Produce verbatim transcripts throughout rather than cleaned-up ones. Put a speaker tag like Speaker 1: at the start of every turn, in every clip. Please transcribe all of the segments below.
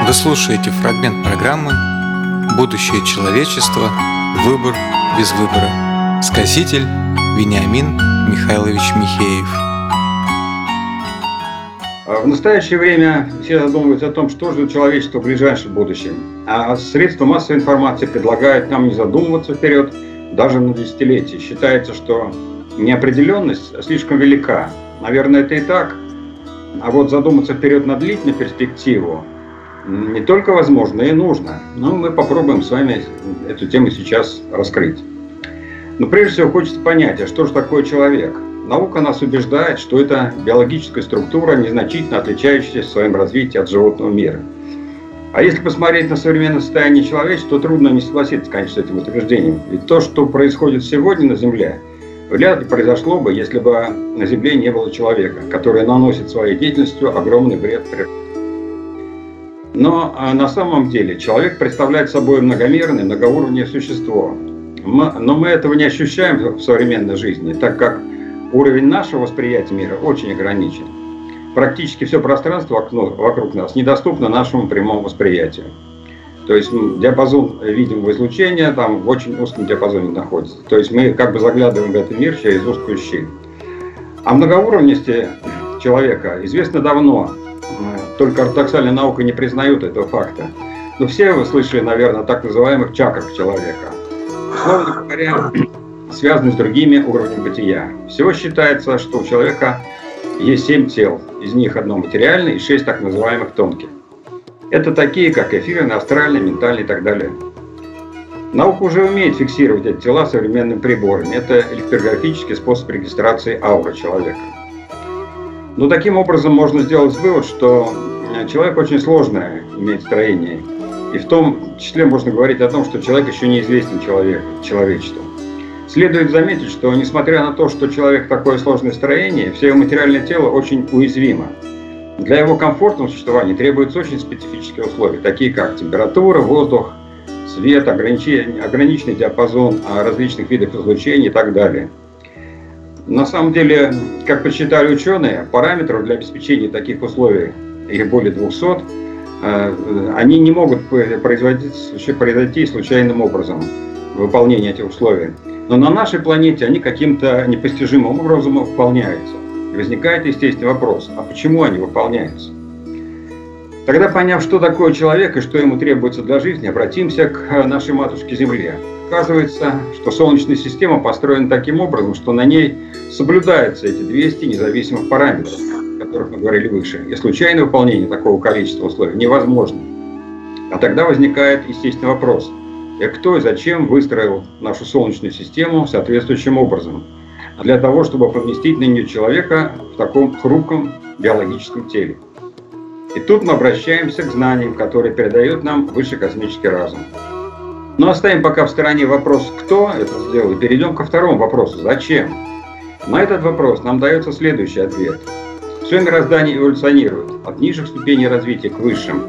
Speaker 1: Вы слушаете фрагмент программы «Будущее человечества. Выбор без выбора». Сказитель Вениамин Михайлович Михеев.
Speaker 2: В настоящее время все задумываются о том, что ждет человечество в ближайшем будущем. А средства массовой информации предлагают нам не задумываться вперед даже на десятилетия. Считается, что неопределенность слишком велика. Наверное, это и так. А вот задуматься вперед на длительную перспективу не только возможно, и нужно. Но мы попробуем с вами эту тему сейчас раскрыть. Но прежде всего хочется понять, а что же такое человек? Наука нас убеждает, что это биологическая структура, незначительно отличающаяся в своем развитии от животного мира. А если посмотреть на современное состояние человечества, то трудно не согласиться, конечно, с этим утверждением. Ведь то, что происходит сегодня на Земле, вряд ли произошло бы, если бы на Земле не было человека, который наносит своей деятельностью огромный вред природе. Но на самом деле человек представляет собой многомерное, многоуровневое существо. Мы, но мы этого не ощущаем в современной жизни, так как уровень нашего восприятия мира очень ограничен. Практически все пространство вокруг нас недоступно нашему прямому восприятию. То есть диапазон видимого излучения там в очень узком диапазоне находится. То есть мы как бы заглядываем в этот мир через узкую щель. О многоуровневости человека известно давно. Только ортодоксальная наука не признает этого факта. Но все вы слышали, наверное, о так называемых чакрах человека. Условно говоря, связаны с другими уровнями бытия. Всего считается, что у человека есть семь тел. Из них одно материальное и шесть так называемых тонких. Это такие, как эфирный, астральный, ментальный и так далее. Наука уже умеет фиксировать эти тела современными приборами. Это электрографический способ регистрации ауры человека. Но таким образом можно сделать вывод, что человек очень сложное имеет строение. И в том числе можно говорить о том, что человек еще неизвестен человеку, человечеству. Следует заметить, что несмотря на то, что человек такое сложное строение, все его материальное тело очень уязвимо. Для его комфортного существования требуются очень специфические условия, такие как температура, воздух, свет, ограниченный диапазон различных видов излучения и так далее. На самом деле, как подсчитали ученые, параметров для обеспечения таких условий, их более двухсот, они не могут произойти случайным образом, выполнение этих условий. Но на нашей планете они каким-то непостижимым образом выполняются. И возникает естественный вопрос, а почему они выполняются? Тогда, поняв, что такое человек и что ему требуется для жизни, обратимся к нашей матушке Земле. Оказывается, что Солнечная система построена таким образом, что на ней соблюдаются эти двести независимых параметров, о которых мы говорили выше. И случайное выполнение такого количества условий невозможно. А тогда возникает естественный вопрос. И кто и зачем выстроил нашу Солнечную систему соответствующим образом? Для того, чтобы поместить на нее человека в таком хрупком биологическом теле. И тут мы обращаемся к знаниям, которые передает нам высший космический разум. Но оставим пока в стороне вопрос, кто это сделал, и перейдем ко второму вопросу, зачем? На этот вопрос нам дается следующий ответ. Все мироздание эволюционирует от низших ступеней развития к высшим.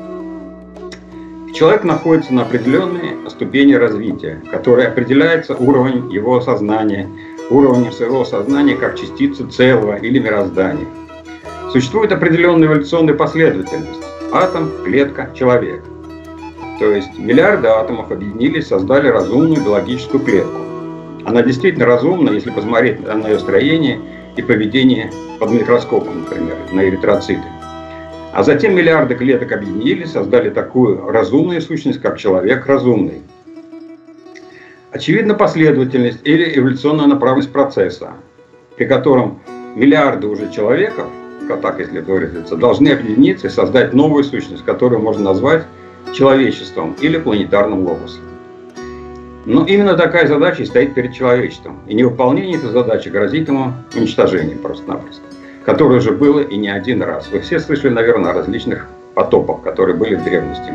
Speaker 2: Человек находится на определенной ступени развития, которая определяется уровнем его сознания, уровнем своего сознания как частицы целого или мироздания. Существует определенная эволюционная последовательность. Атом, клетка, человек. То есть миллиарды атомов объединились, создали разумную биологическую клетку. Она действительно разумна, если посмотреть на ее строение и поведение под микроскопом, например, на эритроциты. А затем миллиарды клеток объединились, создали такую разумную сущность, как человек разумный. Очевидна последовательность или эволюционная направленность процесса, при котором миллиарды уже человеков, так если это выразиться, должны объединиться и создать новую сущность, которую можно назвать человечеством или планетарным логосом. Но именно такая задача и стоит перед человечеством. И невыполнение этой задачи грозит ему уничтожением просто-напросто, которое уже было и не один раз. Вы все слышали, наверное, о различных потопах, которые были в древности.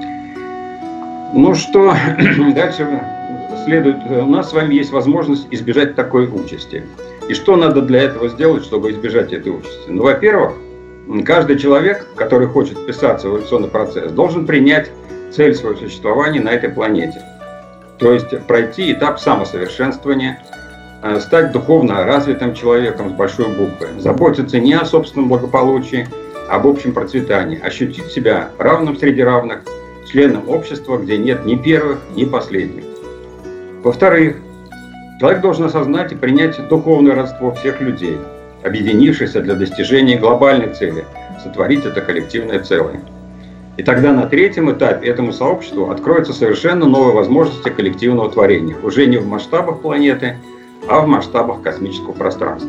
Speaker 2: Ну что, дальше следует. У нас с вами есть возможность избежать такой участи. И что надо для этого сделать, чтобы избежать этой участи? Ну, во-первых, каждый человек, который хочет вписаться в эволюционный процесс, должен принять цель своего существования на этой планете. То есть пройти этап самосовершенствования, стать духовно развитым человеком с большой буквы, заботиться не о собственном благополучии, об общем процветании, ощутить себя равным среди равных, членом общества, где нет ни первых, ни последних. Во-вторых, человек должен осознать и принять духовное родство всех людей, объединившихся для достижения глобальной цели – сотворить это коллективное целое. И тогда на третьем этапе этому сообществу откроются совершенно новые возможности коллективного творения, уже не в масштабах планеты, а в масштабах космического пространства.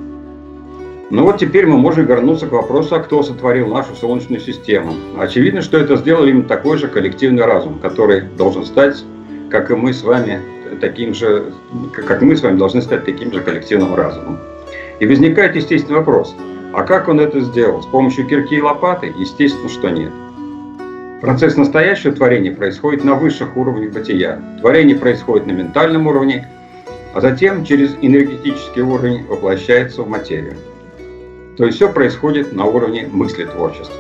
Speaker 2: Ну вот теперь мы можем вернуться к вопросу, а кто сотворил нашу Солнечную систему. Очевидно, что это сделал именно такой же коллективный разум, который должен стать, как и мы с вами, таким же, как мы с вами должны стать таким же коллективным разумом. И возникает естественный вопрос, а как он это сделал? С помощью кирки и лопаты? Естественно, что нет. Процесс настоящего творения происходит на высших уровнях бытия. Творение происходит на ментальном уровне, а затем через энергетический уровень воплощается в материю. То есть все происходит на уровне мысли творчества.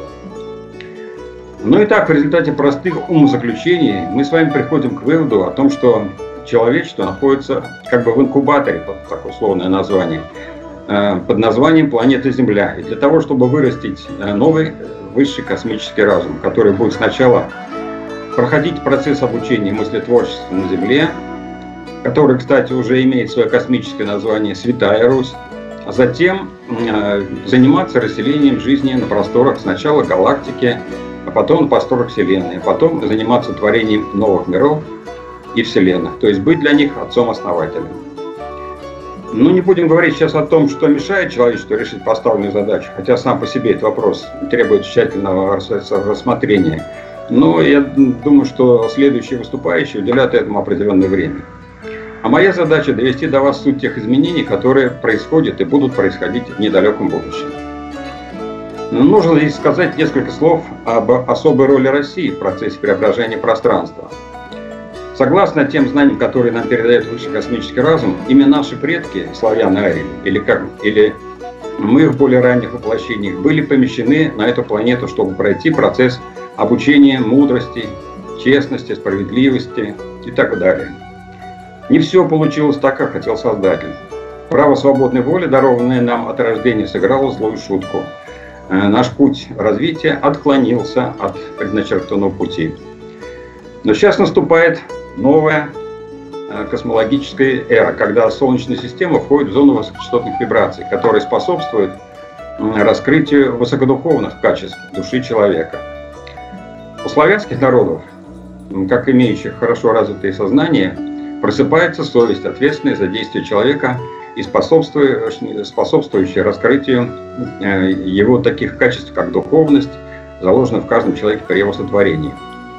Speaker 2: Ну и так, в результате простых умозаключений мы с вами приходим к выводу о том, что человечество находится как бы в инкубаторе, под такое условное название, под названием планета Земля. И для того, чтобы вырастить новый высший космический разум, который будет сначала проходить процесс обучения мыслетворчества на Земле, который, кстати, уже имеет свое космическое название «Святая Русь», а затем э, заниматься расселением жизни на просторах сначала галактики, а потом на просторах Вселенной, а потом заниматься творением новых миров и Вселенных, то есть быть для них отцом-основателем. Ну, не будем говорить сейчас о том, что мешает человечеству решить поставленную задачу, хотя сам по себе этот вопрос требует тщательного рассмотрения. Но я думаю, что следующие выступающие уделяют этому определенное время. А моя задача – довести до вас суть тех изменений, которые происходят и будут происходить в недалеком будущем. Но нужно здесь сказать несколько слов об особой роли России в процессе преображения пространства. Согласно тем знаниям, которые нам передает высший космический разум, именно наши предки, славяне-арии, или, как, или мы в более ранних воплощениях, были помещены на эту планету, чтобы пройти процесс обучения мудрости, честности, справедливости и так далее. Не все получилось так, как хотел Создатель. Право свободной воли, дарованное нам от рождения, сыграло злую шутку. Наш путь развития отклонился от предначертанного пути. Но сейчас наступает новая космологическая эра, когда Солнечная система входит в зону высокочастотных вибраций, которые способствуют раскрытию высокодуховных качеств души человека. У славянских народов, как имеющих хорошо развитое сознание, просыпается совесть, ответственная за действия человека и способствующая раскрытию его таких качеств, как духовность, заложенная в каждом человеке при его сотворении.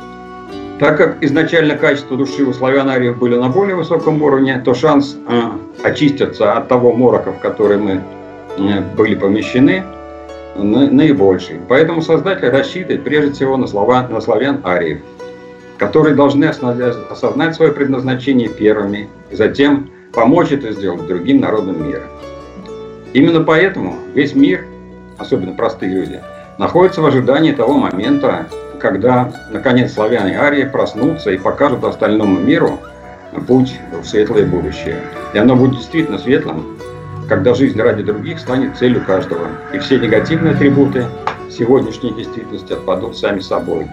Speaker 2: Так как изначально качества души у славян-ариев были на более высоком уровне, то шанс э, очиститься от того морока, в который мы э, были помещены, на, наибольший. Поэтому Создатель рассчитывает прежде всего на, слова, на славян-ариев, которые должны осознать свое предназначение первыми, и затем помочь это сделать другим народам мира. Именно поэтому весь мир, особенно простые люди, находится в ожидании того момента, когда, наконец, славяне и арии проснутся и покажут остальному миру путь в светлое будущее. И оно будет действительно светлым, когда жизнь ради других станет целью каждого. И все негативные атрибуты сегодняшней действительности отпадут сами собой.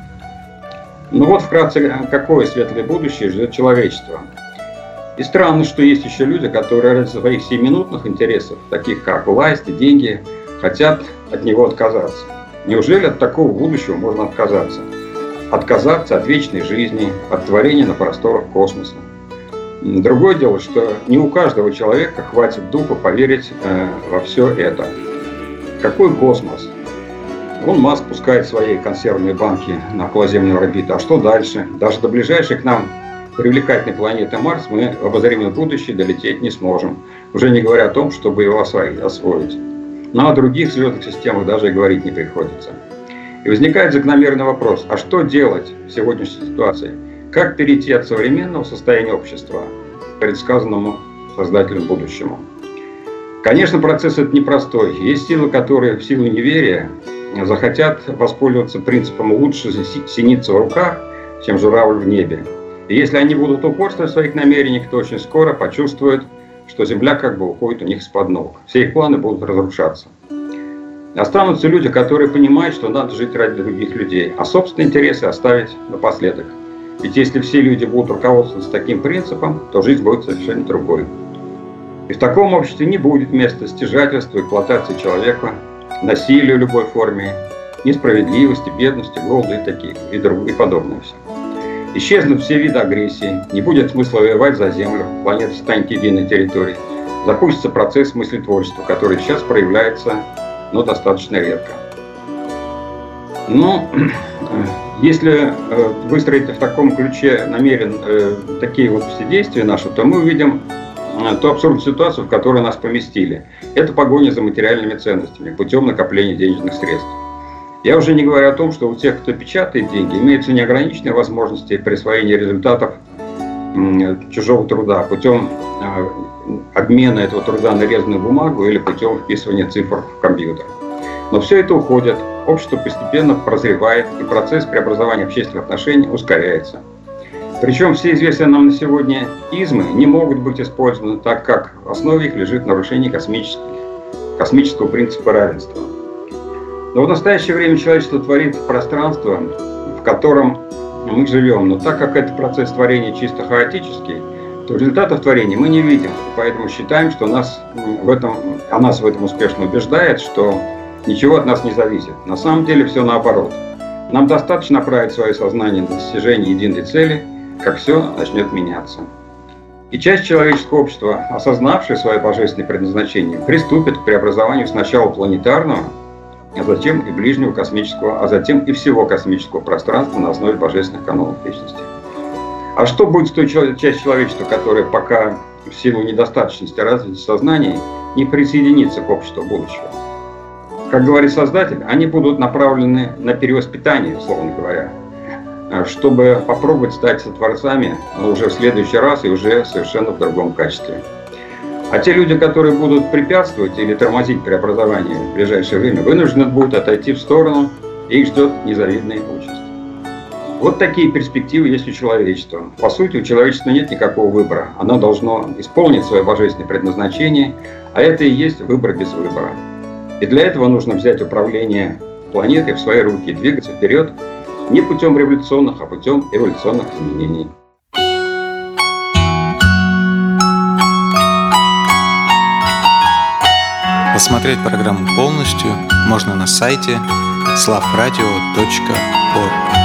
Speaker 2: Ну вот вкратце, какое светлое будущее ждет человечество. И странно, что есть еще люди, которые ради своих сиюминутных интересов, таких как власть и деньги, хотят от него отказаться. Неужели от такого будущего можно отказаться? Отказаться от вечной жизни, от творения на просторах космоса. Другое дело, что не у каждого человека хватит духа поверить э, во все это. Какой космос? Вон Маск пускает свои консервные банки на околоземную орбиту. А что дальше? Даже до ближайшей к нам привлекательной планеты Марс мы в обозримое будущее долететь не сможем. Уже не говоря о том, чтобы его освоить. Но о других звездных системах даже и говорить не приходится. И возникает закономерный вопрос, а что делать в сегодняшней ситуации? Как перейти от современного состояния общества к предсказанному Создателем будущему? Конечно, процесс этот непростой. Есть силы, которые в силу неверия захотят воспользоваться принципом «лучше синица в руках, чем журавль в небе». И если они будут упорствовать в своих намерениях, то очень скоро почувствуют, что земля как бы уходит у них из-под ног. Все их планы будут разрушаться. Останутся люди, которые понимают, что надо жить ради других людей, а собственные интересы оставить напоследок. Ведь если все люди будут руководствоваться таким принципом, то жизнь будет совершенно другой. И в таком обществе не будет места стяжательству, эксплуатации человека, насилию в любой форме, несправедливости, бедности, голода и таких, и, друг, и подобное все. Исчезнут все виды агрессии, не будет смысла воевать за землю, планета станет единой территорией. Запустится процесс мыслетворчества, который сейчас проявляется, но достаточно редко. Но если выстроить в таком ключе намерен такие вот все действия наши, то мы увидим ту абсурдную ситуацию, в которую нас поместили. Это погоня за материальными ценностями путем накопления денежных средств. Я уже не говорю о том, что у тех, кто печатает деньги, имеются неограниченные возможности присвоения результатов чужого труда путем обмена этого труда на резную бумагу или путем вписывания цифр в компьютер. Но все это уходит, общество постепенно прозревает, и процесс преобразования общественных отношений ускоряется. Причем все известные нам на сегодня измы не могут быть использованы, так как в основе их лежит нарушение космических, космического принципа равенства. Но в настоящее время человечество творит пространство, в котором мы живем. Но так как этот процесс творения чисто хаотический, то результатов творения мы не видим. Поэтому считаем, что нас в этом, а нас в этом успешно убеждает, что ничего от нас не зависит. На самом деле все наоборот. Нам достаточно направить свое сознание на достижение единой цели, как все начнет меняться. И часть человеческого общества, осознавшая свое божественное предназначение, приступит к преобразованию сначала планетарного, а затем и ближнего космического, а затем и всего космического пространства на основе божественных канонов вечности. А что будет с той частью человечества, которая пока в силу недостаточности развития сознания не присоединится к обществу будущего? Как говорит Создатель, они будут направлены на перевоспитание, условно говоря, чтобы попробовать стать сотворцами, но уже в следующий раз и уже совершенно в другом качестве. А те люди, которые будут препятствовать или тормозить преобразование в ближайшее время, вынуждены будут отойти в сторону, и их ждет незавидная участь. Вот такие перспективы есть у человечества. По сути, у человечества нет никакого выбора. Оно должно исполнить свое божественное предназначение, а это и есть выбор без выбора. И для этого нужно взять управление планетой в свои руки и двигаться вперед не путем революционных, а путем эволюционных изменений.
Speaker 1: Посмотреть программу полностью можно на сайте славрадио точка орг.